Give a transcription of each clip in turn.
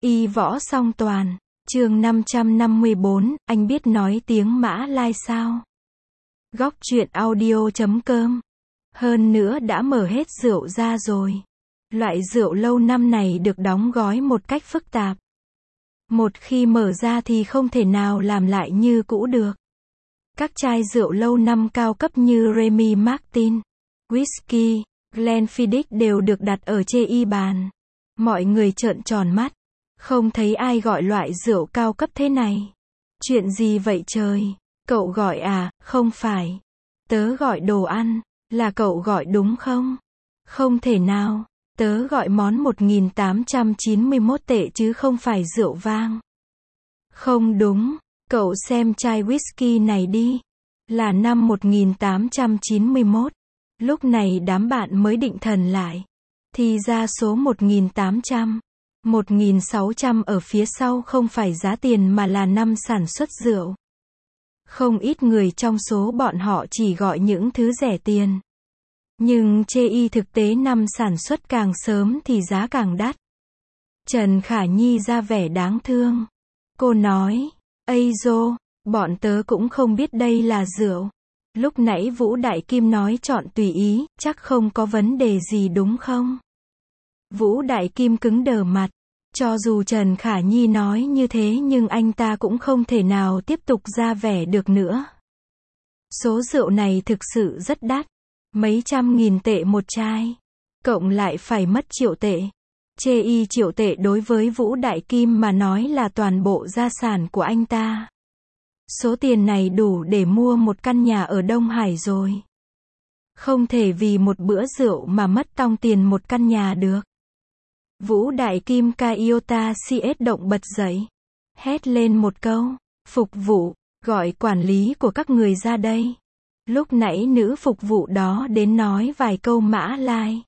Y võ song toàn, chương 554, anh biết nói tiếng Mã Lai sao? Góc truyện audio.com. Hơn nữa đã mở hết rượu ra rồi. Loại rượu lâu năm này được đóng gói một cách phức tạp. Một khi mở ra thì không thể nào làm lại như cũ được. Các chai rượu lâu năm cao cấp như Remy Martin, Whisky, Glenfiddich đều được đặt ở chê bàn. Mọi người trợn tròn mắt. Không thấy ai gọi loại rượu cao cấp thế này. Chuyện gì vậy trời? Cậu gọi à? Không phải. Tớ gọi đồ ăn. Là cậu gọi đúng không? Không thể nào. Tớ gọi món 1891 tệ chứ không phải rượu vang. Không đúng. Cậu xem chai whisky này đi. Là năm 1891. Lúc này đám bạn mới định thần lại. Thì ra số 1800, 1600 ở phía sau không phải giá tiền mà là năm sản xuất rượu. Không ít người trong số bọn họ chỉ gọi những thứ rẻ tiền. Nhưng chê thực tế năm sản xuất càng sớm thì giá càng đắt. Trần Khả Nhi ra vẻ đáng thương. Cô nói, Ây dô, bọn tớ cũng không biết đây là rượu. Lúc nãy Vũ Đại Kim nói chọn tùy ý, chắc không có vấn đề gì đúng không? Vũ Đại Kim cứng đờ mặt. Cho dù Trần Khả Nhi nói như thế nhưng anh ta cũng không thể nào tiếp tục ra vẻ được nữa. Số rượu này thực sự rất đắt. Mấy trăm nghìn tệ một chai. Cộng lại phải mất triệu tệ. Chê triệu tệ đối với Vũ Đại Kim mà nói là toàn bộ gia sản của anh ta. Số tiền này đủ để mua một căn nhà ở Đông Hải rồi. Không thể vì một bữa rượu mà mất tong tiền một căn nhà được. Vũ Đại Kim Kaiota CS động bật dậy. Hét lên một câu. Phục vụ, gọi quản lý của các người ra đây. Lúc nãy nữ phục vụ đó đến nói vài câu Mã Lai.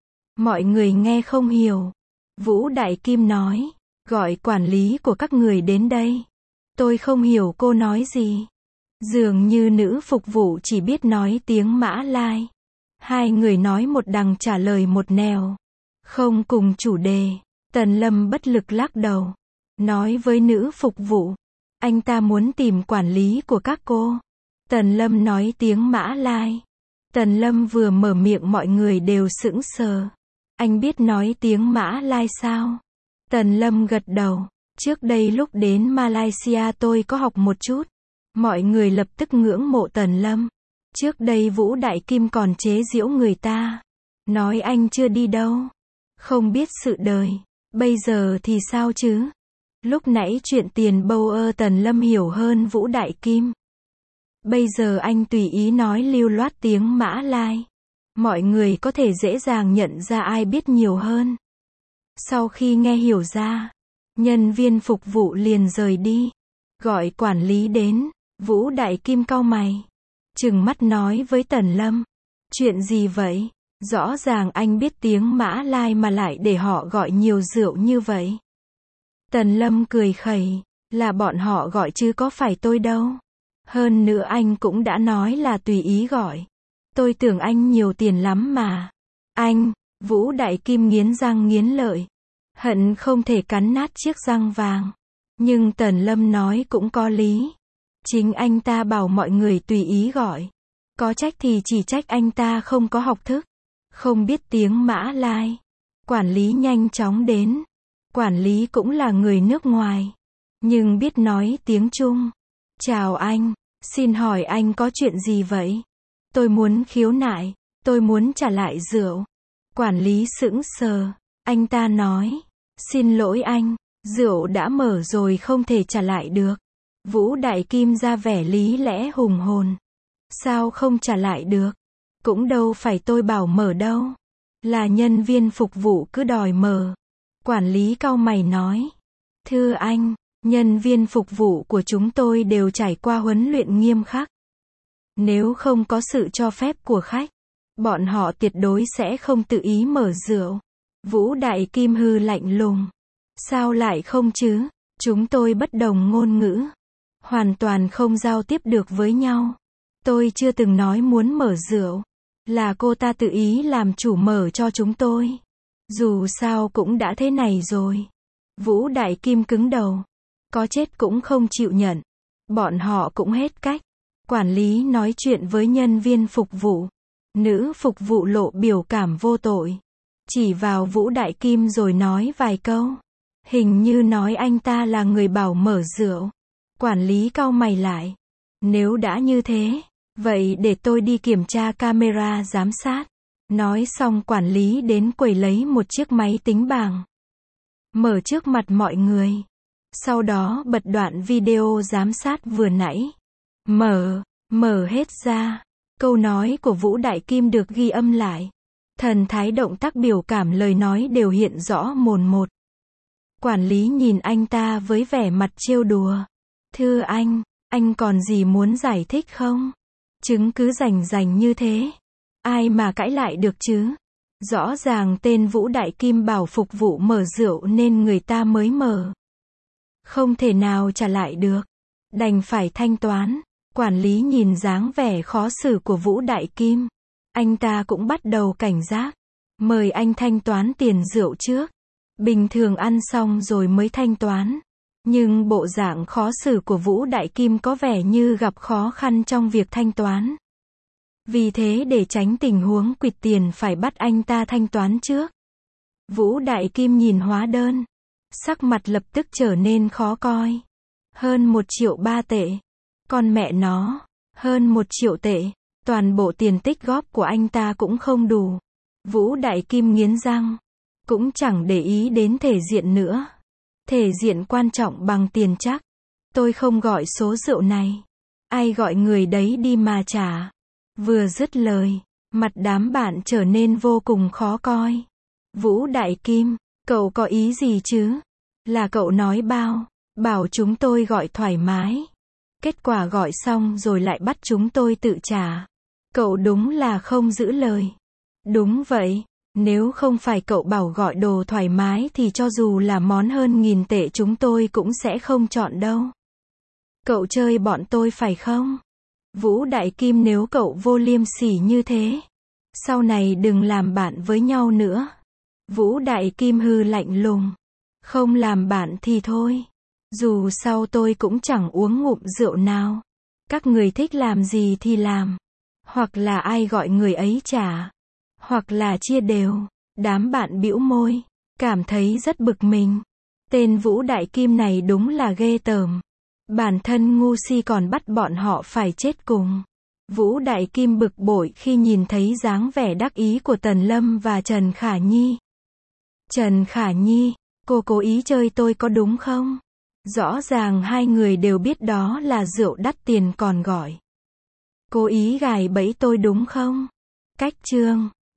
Mọi người nghe không hiểu. Vũ Đại Kim nói. Gọi quản lý của các người đến đây. Tôi không hiểu cô nói gì. Dường như nữ phục vụ chỉ biết nói tiếng Mã Lai. Hai người nói một đằng trả lời một nẻo. Không cùng chủ đề. Tần Lâm bất lực lắc đầu. Nói với nữ phục vụ. Anh ta muốn tìm quản lý của các cô. Tần Lâm nói tiếng Mã Lai. Tần Lâm vừa mở miệng mọi người đều sững sờ. Anh biết nói tiếng Mã Lai sao? Tần Lâm gật đầu. Trước đây lúc đến Malaysia tôi có học một chút. Mọi người lập tức ngưỡng mộ Tần Lâm. Trước đây Vũ Đại Kim còn chế giễu người ta. Nói anh chưa đi đâu. Không biết sự đời. Bây giờ thì sao chứ? Lúc nãy chuyện tiền bâu Tần Lâm hiểu hơn Vũ Đại Kim. Bây giờ anh tùy ý nói lưu loát tiếng Mã Lai. Mọi người có thể dễ dàng nhận ra ai biết nhiều hơn. Sau khi nghe hiểu ra, nhân viên phục vụ liền rời đi. Gọi quản lý đến. Vũ Đại Kim cau mày. Trừng mắt nói với Tần Lâm. Chuyện gì vậy? Rõ ràng anh biết tiếng Mã Lai mà lại để họ gọi nhiều rượu như vậy. Tần Lâm cười khẩy. Là bọn họ gọi chứ có phải tôi đâu. Hơn nữa anh cũng đã nói là tùy ý gọi. Tôi tưởng anh nhiều tiền lắm mà. Anh, Vũ Đại Kim nghiến răng nghiến lợi. Hận không thể cắn nát chiếc răng vàng. Nhưng Tần Lâm nói cũng có lý. Chính anh ta bảo mọi người tùy ý gọi. Có trách thì chỉ trách anh ta không có học thức. Không biết tiếng Mã Lai. Quản lý nhanh chóng đến. Quản lý cũng là người nước ngoài. Nhưng biết nói tiếng Trung. Chào anh. Xin hỏi anh có chuyện gì vậy? Tôi muốn khiếu nại. Tôi muốn trả lại rượu. Quản lý sững sờ. Anh ta nói. Xin lỗi anh. Rượu đã mở rồi không thể trả lại được. Vũ Đại Kim ra vẻ lý lẽ hùng hồn. Sao không trả lại được? Cũng đâu phải tôi bảo mở đâu. Là nhân viên phục vụ cứ đòi mở. Quản lý cau mày nói. Thưa anh, nhân viên phục vụ của chúng tôi đều trải qua huấn luyện nghiêm khắc. Nếu không có sự cho phép của khách, bọn họ tuyệt đối sẽ không tự ý mở rượu. Vũ Đại Kim hư lạnh lùng. Sao lại không chứ? Chúng tôi bất đồng ngôn ngữ. Hoàn toàn không giao tiếp được với nhau. Tôi chưa từng nói muốn mở rượu. Là cô ta tự ý làm chủ mở cho chúng tôi. Dù sao cũng đã thế này rồi. Vũ Đại Kim cứng đầu. Có chết cũng không chịu nhận. Bọn họ cũng hết cách. Quản lý nói chuyện với nhân viên phục vụ. Nữ phục vụ lộ biểu cảm vô tội. Chỉ vào Vũ Đại Kim rồi nói vài câu. Hình như nói anh ta là người bảo mở rượu. Quản lý cau mày lại. Nếu đã như thế, vậy để tôi đi kiểm tra camera giám sát. Nói xong quản lý đến quầy lấy một chiếc máy tính bảng. Mở trước mặt mọi người. Sau đó bật đoạn video giám sát vừa nãy. Mở hết ra. Câu nói của Vũ Đại Kim được ghi âm lại. Thần thái động tác biểu cảm lời nói đều hiện rõ mồn một. Quản lý nhìn anh ta với vẻ mặt trêu đùa. Thưa anh còn gì muốn giải thích không? Chứng cứ rành như thế. Ai mà cãi lại được chứ? Rõ ràng tên Vũ Đại Kim bảo phục vụ mở rượu nên người ta mới mở. Không thể nào trả lại được. Đành phải thanh toán. Quản lý nhìn dáng vẻ khó xử của Vũ Đại Kim. Anh ta cũng bắt đầu cảnh giác. Mời anh thanh toán tiền rượu trước. Bình thường ăn xong rồi mới thanh toán. Nhưng bộ dạng khó xử của Vũ Đại Kim có vẻ như gặp khó khăn trong việc thanh toán. Vì thế để tránh tình huống quỵt tiền phải bắt anh ta thanh toán trước. Vũ Đại Kim nhìn hóa đơn. Sắc mặt lập tức trở nên khó coi. Hơn 1.300.000 tệ. Con mẹ nó. Hơn 1 triệu tệ. Toàn bộ tiền tích góp của anh ta cũng không đủ. Vũ Đại Kim nghiến răng. Cũng chẳng để ý đến thể diện nữa. Thể diện quan trọng bằng tiền chắc. Tôi không gọi số rượu này. Ai gọi người đấy đi mà trả. Vừa dứt lời, mặt đám bạn trở nên vô cùng khó coi. Vũ Đại Kim, cậu có ý gì chứ? Là cậu nói bảo chúng tôi gọi thoải mái. Kết quả gọi xong rồi lại bắt chúng tôi tự trả. Cậu đúng là không giữ lời. Đúng vậy, nếu không phải cậu bảo gọi đồ thoải mái thì cho dù là món hơn 1.000 tệ chúng tôi cũng sẽ không chọn đâu. Cậu chơi bọn tôi phải không? Vũ Đại Kim, nếu cậu vô liêm sỉ như thế, sau này đừng làm bạn với nhau nữa. Vũ Đại Kim hừ lạnh lùng. Không làm bạn thì thôi. Dù sau tôi cũng chẳng uống ngụm rượu nào. Các người thích làm gì thì làm. Hoặc là ai gọi người ấy trả. Hoặc là chia đều. Đám bạn bĩu môi. Cảm thấy rất bực mình. Tên Vũ Đại Kim này đúng là ghê tởm. Bản thân ngu si còn bắt bọn họ phải chết cùng. Vũ Đại Kim bực bội khi nhìn thấy dáng vẻ đắc ý của Tần Lâm và Trần Khả Nhi. Trần Khả Nhi, cô cố ý chơi tôi có đúng không? Rõ ràng hai người đều biết đó là rượu đắt tiền còn gọi. Cố ý gài bẫy tôi đúng không? Cách chương